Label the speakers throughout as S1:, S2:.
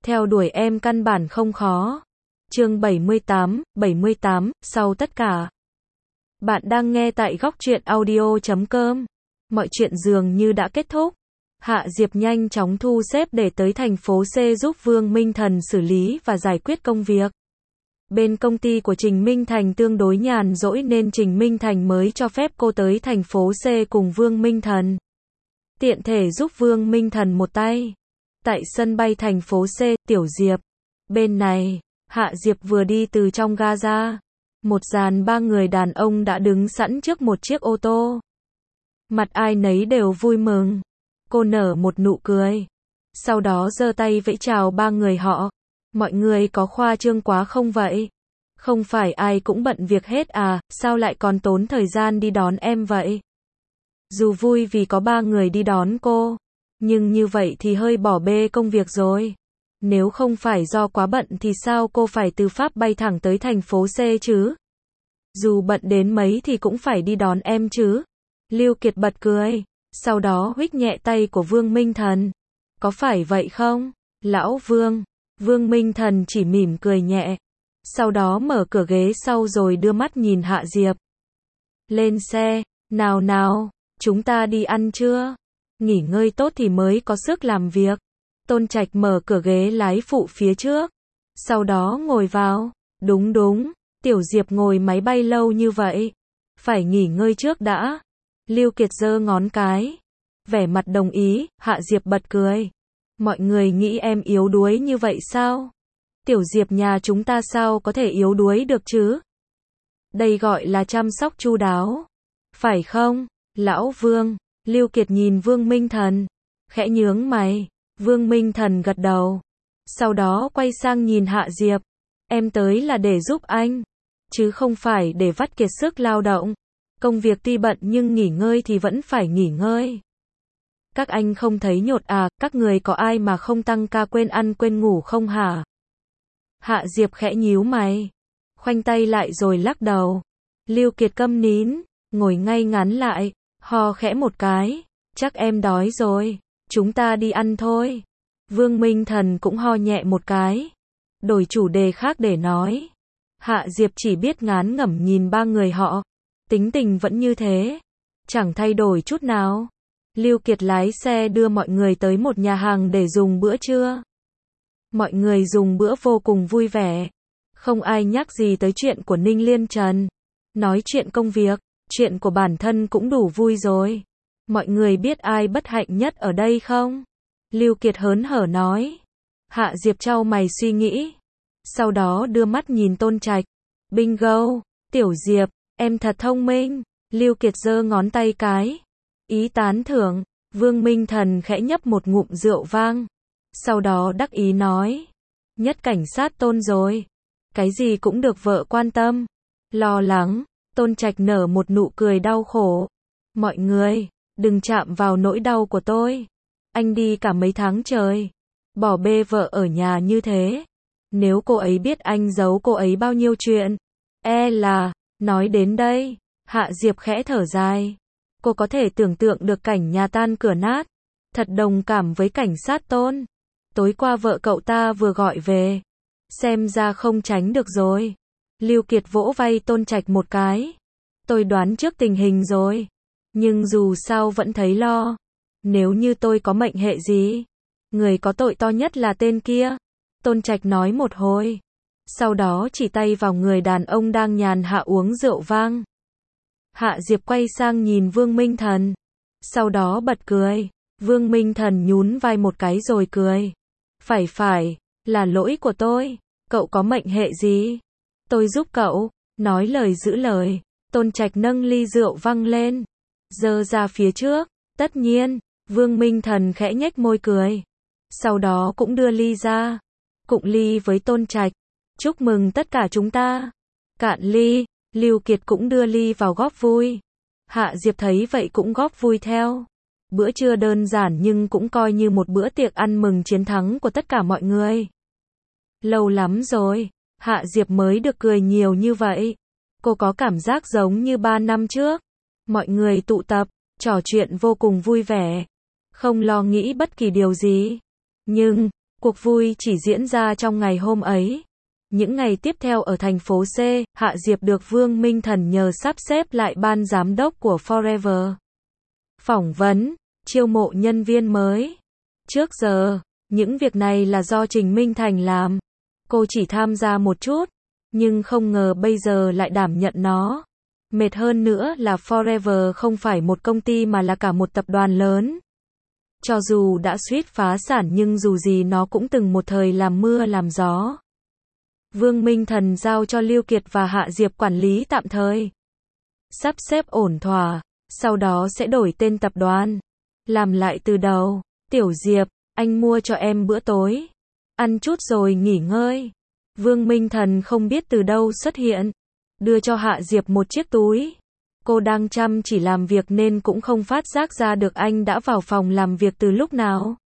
S1: Theo đuổi em căn bản không khó. Chương 78, sau tất cả. Bạn đang nghe tại góc truyện audio.com. Mọi chuyện dường như đã kết thúc. Hạ Diệp nhanh chóng thu xếp để tới thành phố C giúp Vương Minh Thần xử lý và giải quyết công việc. Bên công ty của Trình Minh Thành tương đối nhàn rỗi nên Trình Minh Thành mới cho phép cô tới thành phố C cùng Vương Minh Thần. Tiện thể giúp Vương Minh Thần một tay. Tại sân bay thành phố C, Tiểu Diệp. Bên này, Hạ Diệp vừa đi từ trong ga ra. Một dàn ba người đàn ông đã đứng sẵn trước một chiếc ô tô. Mặt ai nấy đều vui mừng. Cô nở một nụ cười. Sau đó giơ tay vẫy chào ba người họ. Mọi người có khoa trương quá không vậy? Không phải ai cũng bận việc hết à, sao lại còn tốn thời gian đi đón em vậy? Dù vui vì có ba người đi đón cô, nhưng như vậy thì hơi bỏ bê công việc rồi. Nếu không phải do quá bận thì sao cô phải từ Pháp bay thẳng tới thành phố C chứ? Dù bận đến mấy thì cũng phải đi đón em chứ? Lưu Kiệt bật cười, sau đó huých nhẹ tay của Vương Minh Thần. Có phải vậy không, lão Vương? Vương Minh Thần chỉ mỉm cười nhẹ. Sau đó mở cửa ghế sau rồi đưa mắt nhìn Hạ Diệp. Lên xe, nào nào, chúng ta đi ăn trưa. Nghỉ ngơi tốt thì mới có sức làm việc. Tôn Trạch mở cửa ghế lái phụ phía trước. Sau đó ngồi vào. Đúng đúng, Tiểu Diệp ngồi máy bay lâu như vậy. Phải nghỉ ngơi trước đã. Lưu Kiệt giơ ngón cái. Vẻ mặt đồng ý, Hạ Diệp bật cười. Mọi người nghĩ em yếu đuối như vậy sao? Tiểu Diệp nhà chúng ta sao có thể yếu đuối được chứ? Đây gọi là chăm sóc chu đáo. Phải không, lão Vương? Lưu Kiệt nhìn Vương Minh Thần. Khẽ nhướng mày. Vương Minh Thần gật đầu. Sau đó quay sang nhìn Hạ Diệp. Em tới là để giúp anh. Chứ không phải để vắt kiệt sức lao động. Công việc tuy bận nhưng nghỉ ngơi thì vẫn phải nghỉ ngơi. Các anh không thấy nhột à, các người có ai mà không tăng ca quên ăn quên ngủ không hả? Hạ Diệp khẽ nhíu mày. Khoanh tay lại rồi lắc đầu. Lưu Kiệt câm nín, ngồi ngay ngắn lại, ho khẽ một cái. Chắc em đói rồi, chúng ta đi ăn thôi. Vương Minh Thần cũng ho nhẹ một cái. Đổi chủ đề khác để nói. Hạ Diệp chỉ biết ngán ngẩm nhìn ba người họ. Tính tình vẫn như thế. Chẳng thay đổi chút nào. Lưu Kiệt lái xe đưa mọi người tới một nhà hàng để dùng bữa trưa. Mọi người dùng bữa vô cùng vui vẻ. Không ai nhắc gì tới chuyện của Ninh Liên Trần. Nói chuyện công việc, chuyện của bản thân cũng đủ vui rồi. Mọi người biết ai bất hạnh nhất ở đây không? Lưu Kiệt hớn hở nói. Hạ Diệp chau mày suy nghĩ. Sau đó đưa mắt nhìn Tôn Trạch. Bingo, Tiểu Diệp, em thật thông minh. Lưu Kiệt giơ ngón tay cái. Ý tán thưởng. Vương Minh Thần khẽ nhấp một ngụm rượu vang. Sau đó đắc ý nói. Nhất cảnh sát Tôn rồi. Cái gì cũng được vợ quan tâm. Lo lắng. Tôn Trạch nở một nụ cười đau khổ. Mọi người, đừng chạm vào nỗi đau của tôi. Anh đi cả mấy tháng trời. Bỏ bê vợ ở nhà như thế. Nếu cô ấy biết anh giấu cô ấy bao nhiêu chuyện. Nói đến đây. Hạ Diệp khẽ thở dài. Cô có thể tưởng tượng được cảnh nhà tan cửa nát. Thật đồng cảm với cảnh sát Tôn. Tối qua vợ cậu ta vừa gọi về. Xem ra không tránh được rồi. Lưu Kiệt vỗ vai Tôn Trạch một cái. Tôi đoán trước tình hình rồi. Nhưng dù sao vẫn thấy lo. Nếu như tôi có mệnh hệ gì. Người có tội to nhất là tên kia. Tôn Trạch nói một hồi. Sau đó chỉ tay vào người đàn ông đang nhàn hạ uống rượu vang. Hạ Diệp quay sang nhìn Vương Minh Thần. Sau đó bật cười. Vương Minh Thần nhún vai một cái rồi cười. Phải, là lỗi của tôi. Cậu có mệnh hệ gì? Tôi giúp cậu. Nói lời giữ lời. Tôn Trạch nâng ly rượu văng lên. Giơ ra phía trước. Tất nhiên. Vương Minh Thần khẽ nhếch môi cười. Sau đó cũng đưa ly ra. Cụng ly với Tôn Trạch. Chúc mừng tất cả chúng ta. Cạn ly. Lưu Kiệt cũng đưa ly vào góp vui. Hạ Diệp thấy vậy cũng góp vui theo. Bữa trưa đơn giản nhưng cũng coi như một bữa tiệc ăn mừng chiến thắng của tất cả mọi người. Lâu lắm rồi, Hạ Diệp mới được cười nhiều như vậy. Cô có cảm giác giống như 3 năm trước. Mọi người tụ tập, trò chuyện vô cùng vui vẻ. Không lo nghĩ bất kỳ điều gì. Nhưng, Cuộc vui chỉ diễn ra trong ngày hôm ấy. Những ngày tiếp theo ở thành phố C, Hạ Diệp được Vương Minh Thần nhờ sắp xếp lại ban giám đốc của Forever. Phỏng vấn, chiêu mộ nhân viên mới. Trước giờ, những việc này là do Trình Minh Thành làm. Cô chỉ tham gia một chút, nhưng không ngờ bây giờ lại đảm nhận nó. Mệt hơn nữa là Forever không phải một công ty mà là cả một tập đoàn lớn. Cho dù đã suýt phá sản nhưng dù gì nó cũng từng một thời làm mưa làm gió. Vương Minh Thần giao cho Lưu Kiệt và Hạ Diệp quản lý tạm thời. Sắp xếp ổn thỏa, sau đó sẽ đổi tên tập đoàn. Làm lại từ đầu. Tiểu Diệp, anh mua cho em bữa tối. Ăn chút rồi nghỉ ngơi. Vương Minh Thần không biết từ đâu xuất hiện. Đưa cho Hạ Diệp một chiếc túi. Cô đang chăm chỉ làm việc nên cũng không phát giác ra được anh đã vào phòng làm việc từ lúc nào.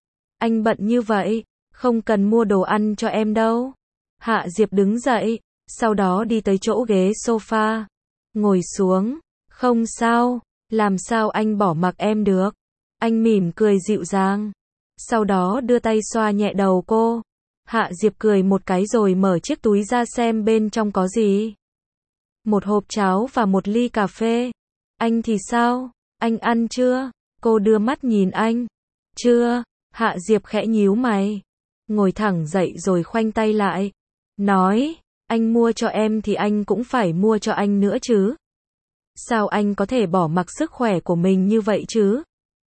S1: Anh bận như vậy, không cần mua đồ ăn cho em đâu. Hạ Diệp đứng dậy, sau đó đi tới chỗ ghế sofa. Ngồi xuống. Không sao, làm sao anh bỏ mặc em được. Anh mỉm cười dịu dàng. Sau đó đưa tay xoa nhẹ đầu cô. Hạ Diệp cười một cái rồi mở chiếc túi ra xem bên trong có gì. Một hộp cháo và một ly cà phê. Anh thì sao? Anh ăn chưa? Cô đưa mắt nhìn anh. Chưa. Hạ Diệp khẽ nhíu mày. Ngồi thẳng dậy rồi khoanh tay lại. Nói, anh mua cho em thì anh cũng phải mua cho anh nữa chứ. Sao anh có thể bỏ mặc sức khỏe của mình như vậy chứ?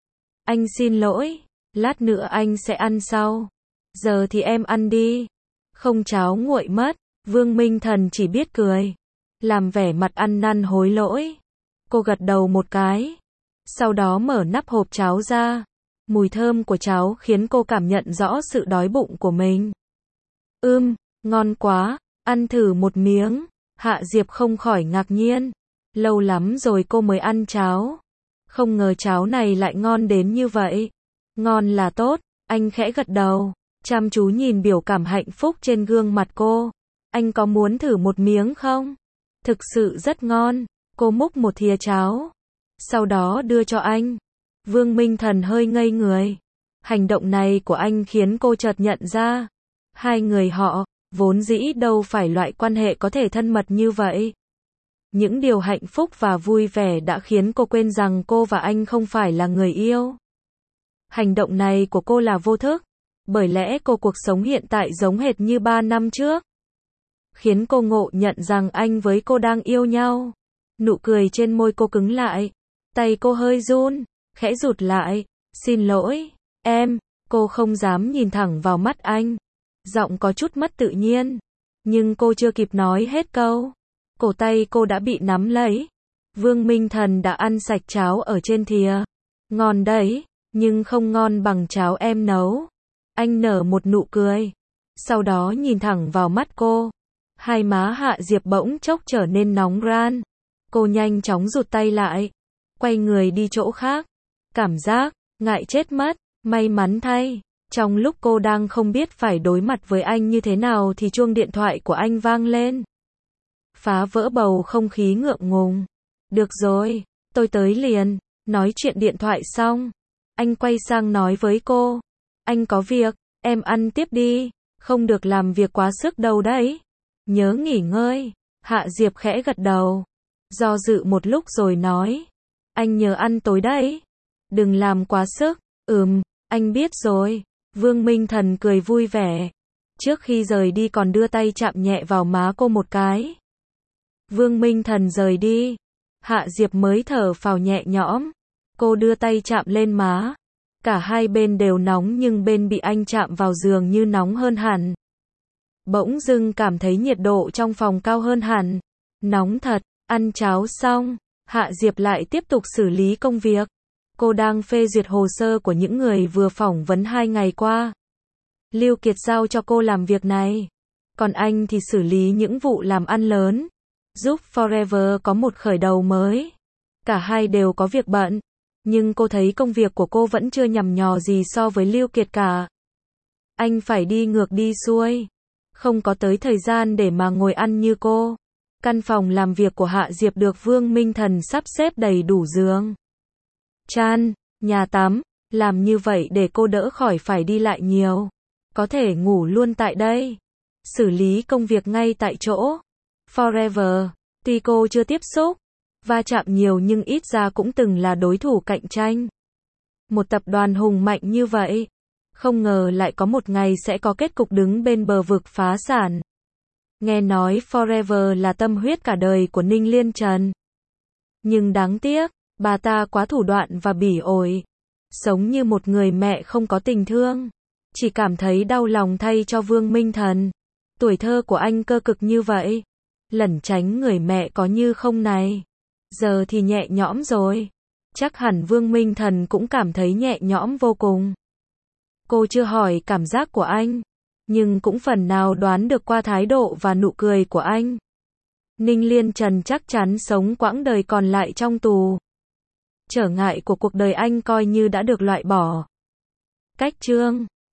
S1: Anh xin lỗi, lát nữa anh sẽ ăn sau. Giờ thì em ăn đi. Không cháo nguội mất. Vương Minh Thần chỉ biết cười. Làm vẻ mặt ăn năn hối lỗi. Cô gật đầu một cái. Sau đó mở nắp hộp cháo ra. Mùi thơm của cháo khiến cô cảm nhận rõ sự đói bụng của mình. Ngon quá, ăn thử một miếng. Hạ Diệp không khỏi ngạc nhiên. Lâu lắm rồi cô mới ăn cháo. Không ngờ cháo này lại ngon đến như vậy. Ngon là tốt, anh khẽ gật đầu. Chăm chú nhìn biểu cảm hạnh phúc trên gương mặt cô. Anh có muốn thử một miếng không? Thực sự rất ngon. Cô múc một thìa cháo. Sau đó đưa cho anh. Vương Minh Thần hơi ngây người. Hành động này của anh khiến cô chợt nhận ra. Hai người họ, vốn dĩ đâu phải loại quan hệ có thể thân mật như vậy. Những điều hạnh phúc và vui vẻ đã khiến cô quên rằng cô và anh không phải là người yêu. Hành động này của cô là vô thức. Bởi lẽ cuộc sống hiện tại giống hệt như 3 năm trước. Khiến cô ngộ nhận rằng anh với cô đang yêu nhau. Nụ cười trên môi cô cứng lại. Tay cô hơi run, khẽ rụt lại. Xin lỗi, em. Cô không dám nhìn thẳng vào mắt anh. Giọng có chút mất tự nhiên. Nhưng cô chưa kịp nói hết câu. Cổ tay cô đã bị nắm lấy. Vương Minh Thần đã ăn sạch cháo ở trên thìa. Ngon đấy, nhưng không ngon bằng cháo em nấu. Anh nở một nụ cười. Sau đó nhìn thẳng vào mắt cô. Hai má Hạ Diệp bỗng chốc trở nên nóng ran. Cô nhanh chóng rụt tay lại. Quay người đi chỗ khác. Cảm giác, ngại chết mất. May mắn thay. Trong lúc cô đang không biết phải đối mặt với anh như thế nào thì chuông điện thoại của anh vang lên. Phá vỡ bầu không khí ngượng ngùng. Được rồi, tôi tới liền. Nói chuyện điện thoại xong. Anh quay sang nói với cô. Anh có việc, em ăn tiếp đi. Không được làm việc quá sức đâu đấy. Nhớ nghỉ ngơi. Hạ Diệp khẽ gật đầu. Do dự một lúc rồi nói. Anh nhớ ăn tối đấy. Đừng làm quá sức. Anh biết rồi. Vương Minh Thần cười vui vẻ. Trước khi rời đi còn đưa tay chạm nhẹ vào má cô một cái. Vương Minh Thần rời đi. Hạ Diệp mới thở phào nhẹ nhõm. Cô đưa tay chạm lên má. Cả hai bên đều nóng nhưng bên bị anh chạm vào dường như nóng hơn hẳn. Bỗng dưng cảm thấy nhiệt độ trong phòng cao hơn hẳn. Nóng thật. Ăn cháo xong, Hạ Diệp lại tiếp tục xử lý công việc. Cô đang phê duyệt hồ sơ của những người vừa phỏng vấn 2 ngày qua. Lưu Kiệt giao cho cô làm việc này. Còn anh thì xử lý những vụ làm ăn lớn. Giúp Forever có một khởi đầu mới. Cả hai đều có việc bận. Nhưng cô thấy công việc của cô vẫn chưa nhằm nhò gì so với Lưu Kiệt cả. Anh phải đi ngược đi xuôi. Không có tới thời gian để mà ngồi ăn như cô. Căn phòng làm việc của Hạ Diệp được Vương Minh Thần sắp xếp đầy đủ giường, chăn, nhà tắm. Làm như vậy để cô đỡ khỏi phải đi lại nhiều. Có thể ngủ luôn tại đây. Xử lý công việc ngay tại chỗ. Forever. Tuy cô chưa tiếp xúc, va chạm nhiều nhưng ít ra cũng từng là đối thủ cạnh tranh. Một tập đoàn hùng mạnh như vậy, không ngờ lại có một ngày sẽ có kết cục đứng bên bờ vực phá sản. Nghe nói Forever là tâm huyết cả đời của Ninh Liên Trần. Nhưng đáng tiếc, bà ta quá thủ đoạn và bỉ ổi. Sống như một người mẹ không có tình thương. Chỉ cảm thấy đau lòng thay cho Vương Minh Thần. Tuổi thơ của anh cơ cực như vậy. Lẩn tránh người mẹ có như không này. Giờ thì nhẹ nhõm rồi. Chắc hẳn Vương Minh Thần cũng cảm thấy nhẹ nhõm vô cùng. Cô chưa hỏi cảm giác của anh, nhưng cũng phần nào đoán được qua thái độ và nụ cười của anh. Ninh Liên Trần chắc chắn sống quãng đời còn lại trong tù. Trở ngại của cuộc đời anh coi như đã được loại bỏ. Cách chương